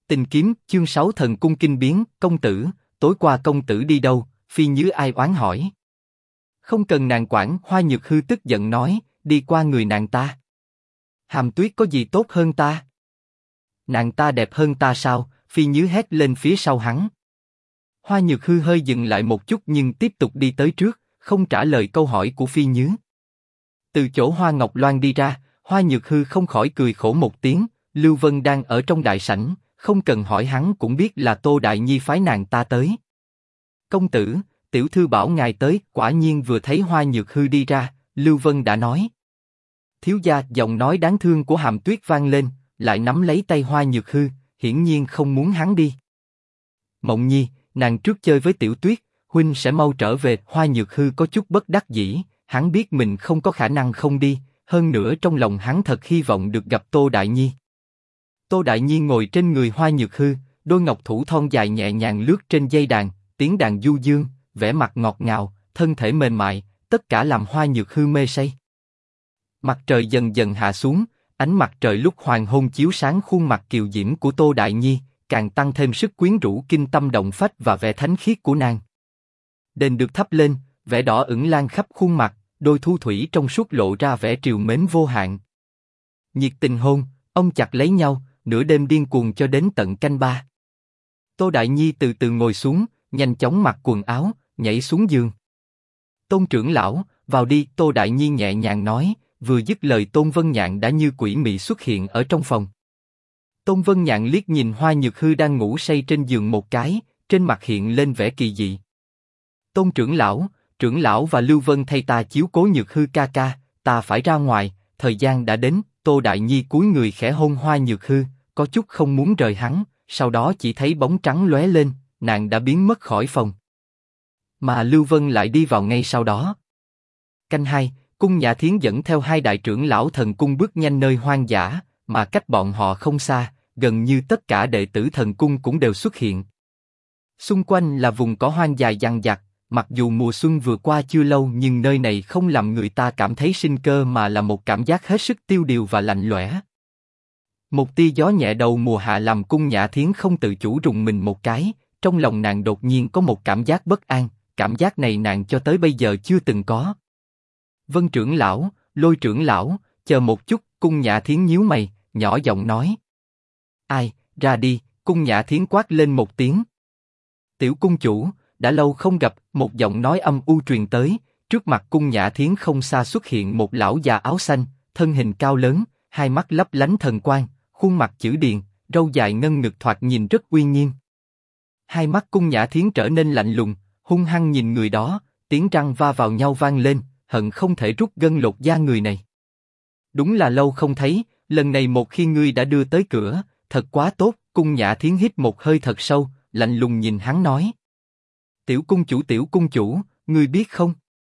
Tình kiếm, chương 6 thần cung kinh biến, công tử, tối qua công tử đi đâu? Phi Nhứ ai oán hỏi. Không cần nàng quản, Hoa Nhược Hư tức giận nói, đi qua người nàng ta. Hàm Tuyết có gì tốt hơn ta? Nàng ta đẹp hơn ta sao? Phi Nhứ hét lên phía sau hắn. Hoa Nhược Hư hơi dừng lại một chút nhưng tiếp tục đi tới trước, không trả lời câu hỏi của Phi Nhứ. Từ chỗ Hoa Ngọc Loan đi ra, Hoa Nhược Hư không khỏi cười khổ một tiếng. Lưu Vân đang ở trong đại sảnh, không cần hỏi hắn cũng biết là Tô Đại Nhi phái nàng ta tới. Công tử, tiểu thư bảo ngài tới. Quả nhiên vừa thấy Hoa Nhược Hư đi ra, Lưu Vân đã nói. Thiếu gia, giọng nói đáng thương của Hàm Tuyết vang lên, lại nắm lấy tay Hoa Nhược Hư, hiển nhiên không muốn hắn đi. Mộng Nhi, nàng trước chơi với Tiểu Tuyết, huynh sẽ mau trở về. Hoa Nhược Hư có chút bất đắc dĩ, hắn biết mình không có khả năng không đi, hơn nữa trong lòng hắn thật hy vọng được gặp Tô Đại Nhi. Tô Đại Nhi ngồi trên người Hoa Nhược Hư, đôi ngọc thủ thon dài nhẹ nhàng lướt trên dây đàn, tiếng đàn du dương, vẻ mặt ngọt ngào, thân thể mềm mại, tất cả làm Hoa Nhược Hư mê say. Mặt trời dần dần hạ xuống, ánh mặt trời lúc hoàng hôn chiếu sáng khuôn mặt kiều diễm của Tô Đại Nhi, càng tăng thêm sức quyến rũ kinh tâm động phách và vẻ thánh khiết của nàng. Đèn được thắp lên, vẻ đỏ ửng lan khắp khuôn mặt, đôi thu thủy trong suốt lộ ra vẻ trìu mến vô hạn. Nhiệt tình hôn, ôm chặt lấy nhau, nửa đêm điên cuồng cho đến tận canh ba. Tô Đại Nhi từ từ ngồi xuống, nhanh chóng mặc quần áo, nhảy xuống giường. Tôn trưởng lão, vào đi. Tô Đại Nhi nhẹ nhàng nói, vừa dứt lời Tôn Vân Nhạn đã như quỷ mị xuất hiện ở trong phòng. Tôn Vân Nhạn liếc nhìn Hoa Nhược Hư đang ngủ say trên giường một cái, trên mặt hiện lên vẻ kỳ dị. Tôn trưởng lão và Lưu Vân thay ta chiếu cố Nhược Hư ca ca, ta phải ra ngoài, thời gian đã đến. Tô Đại Nhi cúi người khẽ hôn Hoa Nhược Hư, có chút không muốn rời hắn, sau đó chỉ thấy bóng trắng lóe lên, nàng đã biến mất khỏi phòng. Mà Lưu Vân lại đi vào ngay sau đó. Canh 2, Cung Nhã Thiến dẫn theo hai đại trưởng lão thần cung bước nhanh nơi hoang dã, mà cách bọn họ không xa, gần như tất cả đệ tử thần cung cũng đều xuất hiện. Xung quanh là vùng cỏ hoang dài dằng dặc, mặc dù mùa xuân vừa qua chưa lâu nhưng nơi này không làm người ta cảm thấy sinh cơ mà là một cảm giác hết sức tiêu điều và lạnh lẽo. Một tia gió nhẹ đầu mùa hạ làm Cung Nhã Thiến không tự chủ rùng mình một cái, trong lòng nàng đột nhiên có một cảm giác bất an, cảm giác này nàng cho tới bây giờ chưa từng có. Vân trưởng lão, Lôi trưởng lão, chờ một chút. Cung Nhã Thiến nhíu mày, nhỏ giọng nói. Ai, ra đi. Cung Nhã Thiến quát lên một tiếng. Tiểu cung chủ, đã lâu không gặp. Một giọng nói âm u truyền tới, trước mặt Cung Nhã Thiến không xa xuất hiện một lão già áo xanh, thân hình cao lớn, hai mắt lấp lánh thần quang, khuôn mặt chữ điền, râu dài ngân ngực thoạt nhìn rất uy nghiêm. Hai mắt Cung Nhã Thiến trở nên lạnh lùng, hung hăng nhìn người đó, tiếng răng va vào nhau vang lên, hận không thể rút gân lột da người này. Đúng là lâu không thấy, lần này một khi ngươi đã đưa tới cửa, thật quá tốt. Cung Nhã Thiến hít một hơi thật sâu, lạnh lùng nhìn hắn nói. Tiểu cung chủ, ngươi biết không?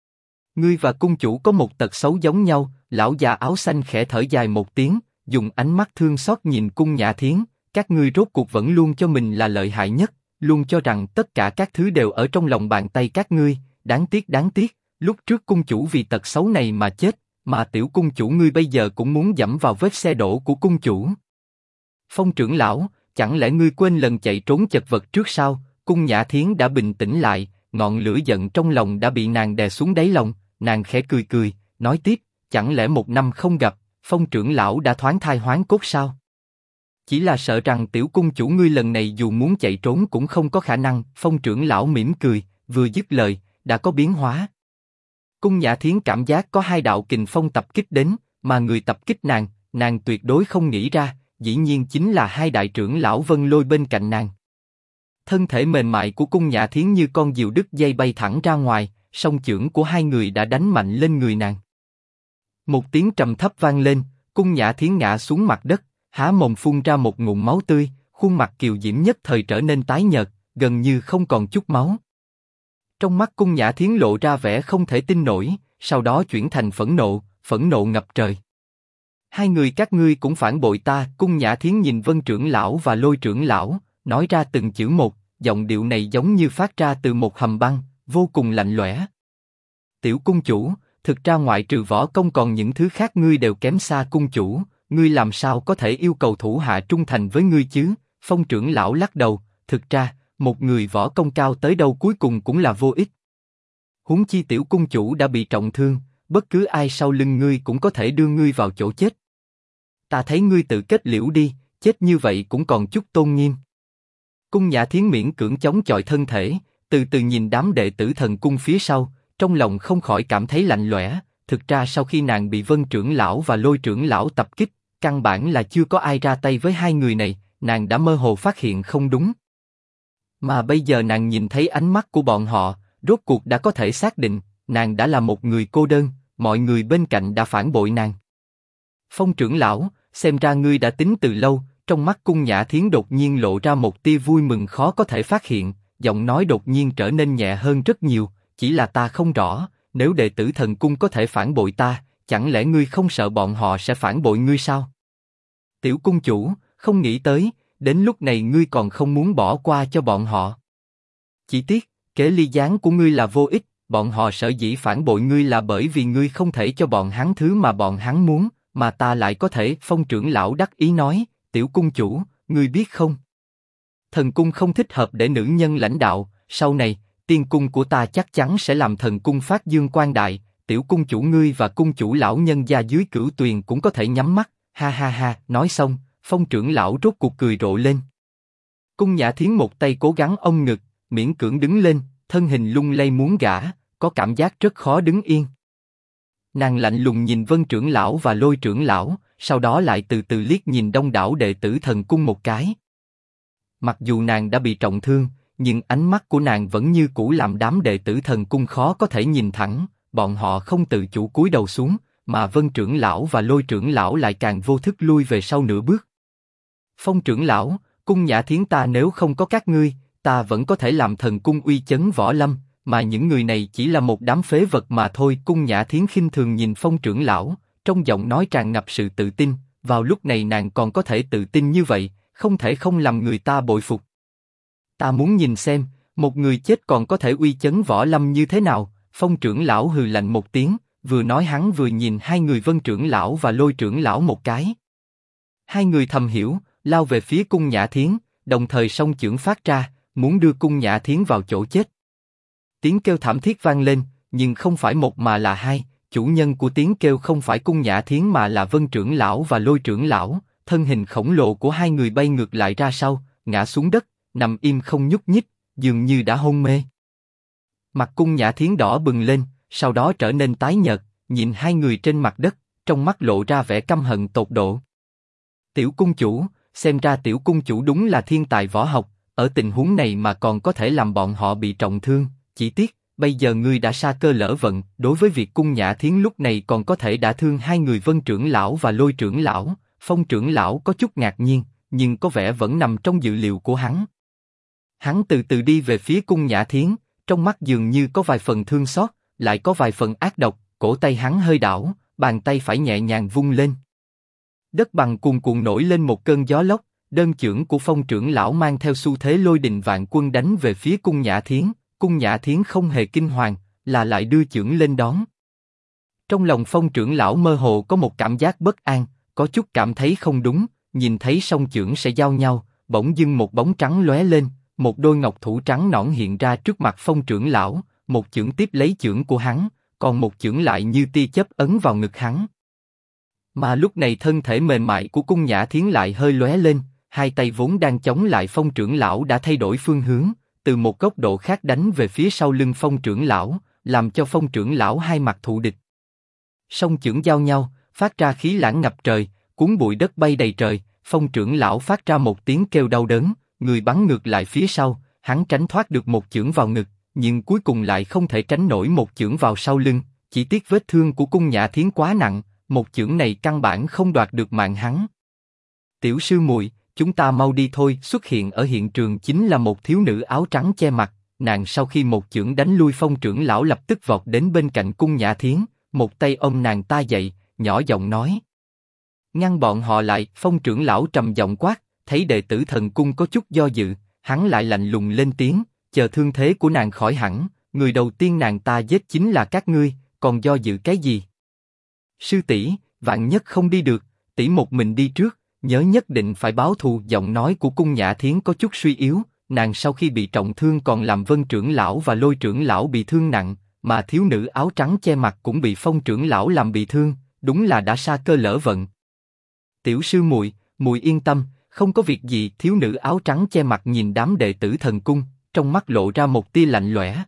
Ngươi và cung chủ có một tật xấu giống nhau. Lão già áo xanh khẽ thở dài một tiếng, dùng ánh mắt thương xót nhìn Cung Nhã Thiến. Các ngươi rốt cuộc vẫn luôn cho mình là lợi hại nhất, luôn cho rằng tất cả các thứ đều ở trong lòng bàn tay các ngươi. Đáng tiếc, lúc trước cung chủ vì tật xấu này mà chết, mà tiểu cung chủ ngươi bây giờ cũng muốn dẫm vào vết xe đổ của cung chủ. Phong trưởng lão, chẳng lẽ ngươi quên lần chạy trốn chật vật trước sao? Cung Nhã Thiến đã bình tĩnh lại, ngọn lửa giận trong lòng đã bị nàng đè xuống đáy lòng, nàng khẽ cười, nói tiếp, chẳng lẽ một năm không gặp, Phong trưởng lão đã thoáng thai hoán cốt sao? Chỉ là sợ rằng tiểu cung chủ ngươi lần này dù muốn chạy trốn cũng không có khả năng. Phong trưởng lão mỉm cười, vừa dứt lời, đã có biến hóa. Cung Nhã Thiến cảm giác có hai đạo kình phong tập kích đến, mà người tập kích nàng tuyệt đối không nghĩ ra, dĩ nhiên chính là hai đại trưởng lão Vân Lôi bên cạnh nàng. Thân thể mềm mại của Cung Nhã Thiến như con diều đứt dây bay thẳng ra ngoài, song chưởng của hai người đã đánh mạnh lên người nàng. Một tiếng trầm thấp vang lên, Cung Nhã Thiến ngã xuống mặt đất, há mồm phun ra một ngụm máu tươi, khuôn mặt kiều diễm nhất thời trở nên tái nhợt, gần như không còn chút máu. Trong mắt Cung Nhã Thiến lộ ra vẻ không thể tin nổi, sau đó chuyển thành phẫn nộ ngập trời. Hai người các ngươi cũng phản bội ta. Cung Nhã Thiến nhìn Vân trưởng lão và Lôi trưởng lão, nói ra từng chữ một, giọng điệu này giống như phát ra từ một hầm băng, vô cùng lạnh lẽo. Tiểu cung chủ, thực ra ngoại trừ võ công còn những thứ khác ngươi đều kém xa cung chủ, ngươi làm sao có thể yêu cầu thủ hạ trung thành với ngươi chứ? Phong trưởng lão lắc đầu, thực ra, một người võ công cao tới đâu cuối cùng cũng là vô ích. Huống chi tiểu cung chủ đã bị trọng thương, bất cứ ai sau lưng ngươi cũng có thể đưa ngươi vào chỗ chết. Ta thấy ngươi tự kết liễu đi, chết như vậy cũng còn chút tôn nghiêm. Cung Nhã Thiến miễn cưỡng chống chọi thân thể, từ từ nhìn đám đệ tử thần cung phía sau, trong lòng không khỏi cảm thấy lạnh lẽo. Thực ra sau khi nàng bị Vân trưởng lão và Lôi trưởng lão tập kích, căn bản là chưa có ai ra tay với hai người này, nàng đã mơ hồ phát hiện không đúng. Mà bây giờ nàng nhìn thấy ánh mắt của bọn họ, rốt cuộc đã có thể xác định, nàng đã là một người cô đơn, mọi người bên cạnh đã phản bội nàng. Phong trưởng lão, xem ra ngươi đã tính từ lâu. Trong mắt Cung Nhã Thiến đột nhiên lộ ra một tia vui mừng khó có thể phát hiện, giọng nói đột nhiên trở nên nhẹ hơn rất nhiều. Chỉ là ta không rõ, nếu đệ tử thần cung có thể phản bội ta, chẳng lẽ ngươi không sợ bọn họ sẽ phản bội ngươi sao? Tiểu cung chủ, không nghĩ tới, đến lúc này ngươi còn không muốn bỏ qua cho bọn họ. Chỉ tiếc, kế ly gián của ngươi là vô ích, bọn họ sở dĩ phản bội ngươi là bởi vì ngươi không thể cho bọn hắn thứ mà bọn hắn muốn, mà ta lại có thể. Phong trưởng lão đắc ý nói, tiểu cung chủ, ngươi biết không? Thần cung không thích hợp để nữ nhân lãnh đạo, sau này, tiên cung của ta chắc chắn sẽ làm thần cung phát dương quang đại, tiểu cung chủ ngươi và cung chủ lão nhân gia dưới Cửu Tuyền cũng có thể nhắm mắt, ha ha ha. Nói xong, Phong trưởng lão rốt cuộc cười rộ lên. Cung Nhã Thiến một tay cố gắng ôm ngực, miễn cưỡng đứng lên, thân hình lung lay muốn ngã, có cảm giác rất khó đứng yên. Nàng lạnh lùng nhìn Vân trưởng lão và Lôi trưởng lão, sau đó lại từ từ liếc nhìn đông đảo đệ tử thần cung một cái. Mặc dù nàng đã bị trọng thương, nhưng ánh mắt của nàng vẫn như cũ làm đám đệ tử thần cung khó có thể nhìn thẳng, bọn họ không tự chủ cúi đầu xuống, mà Vân trưởng lão và Lôi trưởng lão lại càng vô thức lui về sau nửa bước. Phong trưởng lão, Cung Nhã Thiến ta nếu không có các ngươi, ta vẫn có thể làm thần cung uy chấn võ lâm, mà những người này chỉ là một đám phế vật mà thôi. Cung Nhã Thiến khinh thường nhìn Phong trưởng lão, trong giọng nói tràn ngập sự tự tin, vào lúc này nàng còn có thể tự tin như vậy, không thể không làm người ta bội phục. Ta muốn nhìn xem, một người chết còn có thể uy chấn võ lâm như thế nào. Phong trưởng lão hừ lạnh một tiếng, vừa nói hắn vừa nhìn hai người Vân trưởng lão và Lôi trưởng lão một cái. Hai người thầm hiểu, lao về phía Cung Nhã Thiến, đồng thời song chưởng phát ra, muốn đưa Cung Nhã Thiến vào chỗ chết. Tiếng kêu thảm thiết vang lên, nhưng không phải một mà là hai. Chủ nhân của tiếng kêu không phải Cung Nhã Thiến mà là Vân trưởng lão và Lôi trưởng lão. Thân hình khổng lồ của hai người bay ngược lại ra sau, ngã xuống đất, nằm im không nhúc nhích, dường như đã hôn mê. Mặt Cung Nhã Thiến đỏ bừng lên, sau đó trở nên tái nhợt, nhìn hai người trên mặt đất, trong mắt lộ ra vẻ căm hận tột độ. Tiểu cung chủ, xem ra tiểu cung chủ đúng là thiên tài võ học, ở tình huống này mà còn có thể làm bọn họ bị trọng thương. Chỉ tiếc, bây giờ ngươi đã sa cơ lỡ vận. Đối với việc Cung Nhã Thiến lúc này còn có thể đả thương hai người Vân trưởng lão và Lôi trưởng lão, Phong trưởng lão có chút ngạc nhiên, nhưng có vẻ vẫn nằm trong dự liệu của hắn. Hắn từ từ đi về phía Cung Nhã Thiến, trong mắt dường như có vài phần thương xót, lại có vài phần ác độc. Cổ tay hắn hơi đảo, bàn tay phải nhẹ nhàng vung lên. Đất bằng cuồn cuộn nổi lên một cơn gió lốc, đơn chưởng của Phong trưởng lão mang theo xu thế lôi đình vạn quân đánh về phía Cung Nhã Thiến. Cung Nhã Thiến không hề kinh hoàng, là lại đưa chưởng lên đón. Trong lòng Phong trưởng lão mơ hồ có một cảm giác bất an, có chút cảm thấy không đúng, nhìn thấy song chưởng sẽ giao nhau, bỗng dưng một bóng trắng lóe lên, một đôi ngọc thủ trắng nõn hiện ra trước mặt Phong trưởng lão, một chưởng tiếp lấy chưởng của hắn, còn một chưởng lại như tia chớp ấn vào ngực hắn. Mà lúc này thân thể mềm mại của Cung Nhã Thiến lại hơi lóe lên, hai tay vốn đang chống lại Phong trưởng lão đã thay đổi phương hướng, từ một góc độ khác đánh về phía sau lưng Phong trưởng lão, làm cho Phong trưởng lão hai mặt thù địch. Song chưởng giao nhau, phát ra khí lãng ngập trời, cuốn bụi đất bay đầy trời. Phong trưởng lão phát ra một tiếng kêu đau đớn, người bắn ngược lại phía sau, hắn tránh thoát được một chưởng vào ngực, nhưng cuối cùng lại không thể tránh nổi một chưởng vào sau lưng. Chỉ tiếc vết thương của Cung Nhã Thiến quá nặng, một chưởng này căn bản không đoạt được mạng hắn. Tiểu sư muội, chúng ta mau đi thôi. Xuất hiện ở hiện trường chính là một thiếu nữ áo trắng che mặt. Nàng sau khi một chưởng đánh lui Phong trưởng lão lập tức vọt đến bên cạnh Cung Nhã Thiến, một tay ôm nàng ta dậy, nhỏ giọng nói: ngăn bọn họ lại. Phong trưởng lão trầm giọng quát, thấy đệ tử thần cung có chút do dự, hắn lại lạnh lùng lên tiếng: chờ thương thế của nàng khỏi hẳn, người đầu tiên nàng ta giết chính là các ngươi, còn do dự cái gì? Sư tỷ, vạn nhất không đi được, tỷ một mình đi trước, nhớ nhất định phải báo thù. Giọng nói của Cung Nhã Thiến có chút suy yếu, nàng sau khi bị trọng thương còn làm Vân trưởng lão và Lôi trưởng lão bị thương nặng, mà thiếu nữ áo trắng che mặt cũng bị Phong trưởng lão làm bị thương, đúng là đã sa cơ lỡ vận. Tiểu sư muội, muội yên tâm, không có việc gì. Thiếu nữ áo trắng che mặt nhìn đám đệ tử thần cung, trong mắt lộ ra một tia lạnh lẽo.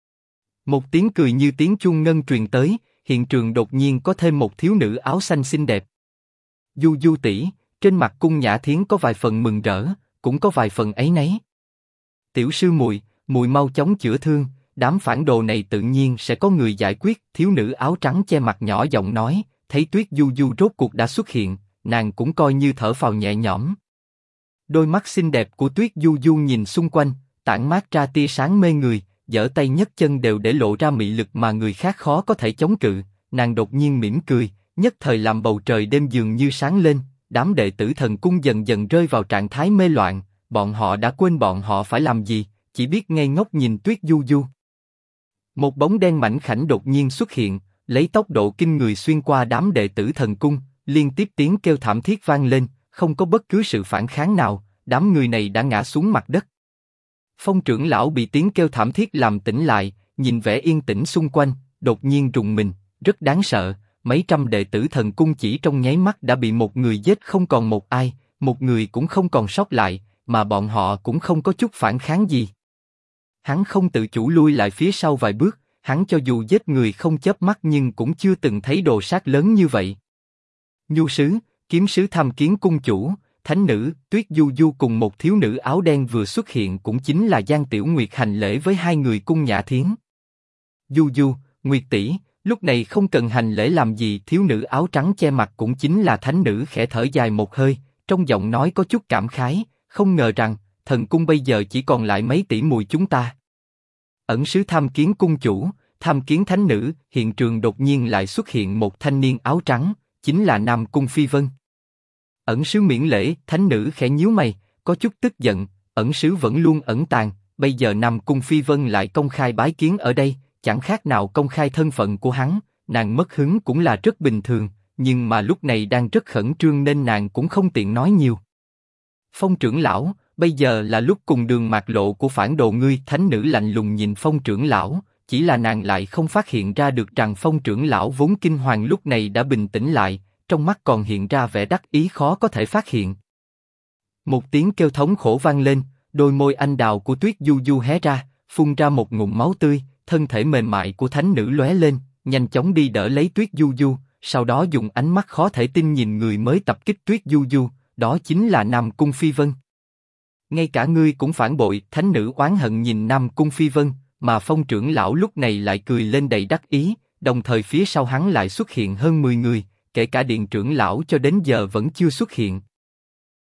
Một tiếng cười như tiếng chuông ngân truyền tới, hiện trường đột nhiên có thêm một thiếu nữ áo xanh xinh đẹp. Du Du tỷ, trên mặt Cung Nhã Thiến có vài phần mừng rỡ, cũng có vài phần áy náy. Tiểu sư muội, muội mau chóng chữa thương, đám phản đồ này tự nhiên sẽ có người giải quyết. Thiếu nữ áo trắng che mặt nhỏ giọng nói, thấy Tuyết Du Du rốt cuộc đã xuất hiện, nàng cũng coi như thở phào nhẹ nhõm. Đôi mắt xinh đẹp của Tuyết Du Du nhìn xung quanh, tản mát ra tia sáng mê người, giở tay nhấc chân đều để lộ ra mị lực mà người khác khó có thể chống cự. Nàng đột nhiên mỉm cười, nhất thời làm bầu trời đêm dường như sáng lên. Đám đệ tử thần cung dần dần rơi vào trạng thái mê loạn, bọn họ đã quên bọn họ phải làm gì, chỉ biết ngây ngốc nhìn Tuyết Du Du. Một bóng đen mảnh khảnh đột nhiên xuất hiện, lấy tốc độ kinh người xuyên qua đám đệ tử thần cung, liên tiếp tiếng kêu thảm thiết vang lên, không có bất cứ sự phản kháng nào, đám người này đã ngã xuống mặt đất. Phong trưởng lão bị tiếng kêu thảm thiết làm tỉnh lại, nhìn vẻ yên tĩnh xung quanh, đột nhiên rùng mình, rất đáng sợ. Mấy trăm đệ tử thần cung chỉ trong nháy mắt đã bị một người giết không còn một ai, một người cũng không còn sót lại, mà bọn họ cũng không có chút phản kháng gì. Hắn không tự chủ lui lại phía sau vài bước, hắn cho dù giết người không chớp mắt nhưng cũng chưa từng thấy đồ sát lớn như vậy. Nhu sứ, kiếm sứ tham kiến cung chủ, thánh nữ, Tuyết Du Du cùng một thiếu nữ áo đen vừa xuất hiện cũng chính là Giang Tiểu Nguyệt hành lễ với hai người Cung Nhã Thiến. Du Du, Nguyệt tỷ, lúc này không cần hành lễ làm gì. Thiếu nữ áo trắng che mặt cũng chính là thánh nữ khẽ thở dài một hơi, trong giọng nói có chút cảm khái, không ngờ rằng thần cung bây giờ chỉ còn lại mấy tỷ muội chúng ta. Ẩn sứ tham kiến cung chủ, tham kiến thánh nữ. Hiện trường đột nhiên lại xuất hiện một thanh niên áo trắng, chính là Nam Cung Phi Vân. Ẩn sứ miễn lễ. Thánh nữ khẽ nhíu mày, có chút tức giận. Ẩn sứ vẫn luôn ẩn tàng, bây giờ Nam Cung Phi Vân lại công khai bái kiến ở đây, chẳng khác nào công khai thân phận của hắn. Nàng mất hứng cũng là rất bình thường, nhưng mà lúc này đang rất khẩn trương nên nàng cũng không tiện nói nhiều. Phong trưởng lão, bây giờ là lúc cùng đường mạt lộ của phản đồ ngươi. Thánh nữ lạnh lùng nhìn Phong trưởng lão, chỉ là nàng lại không phát hiện ra được rằng Phong trưởng lão vốn kinh hoàng lúc này đã bình tĩnh lại, trong mắt còn hiện ra vẻ đắc ý khó có thể phát hiện. Một tiếng kêu thống khổ vang lên, đôi môi anh đào của Tuyết Du Du hé ra, phun ra một ngụm máu tươi, thân thể mềm mại của thánh nữ lóe lên, nhanh chóng đi đỡ lấy Tuyết Du Du, sau đó dùng ánh mắt khó thể tin nhìn người mới tập kích Tuyết Du Du, đó chính là Nam Cung Phi Vân. Ngay cả ngươi cũng phản bội. Thánh nữ oán hận nhìn Nam Cung Phi Vân, mà Phong trưởng lão lúc này lại cười lên đầy đắc ý, đồng thời phía sau hắn lại xuất hiện hơn 10 người, kể cả điện trưởng lão cho đến giờ vẫn chưa xuất hiện.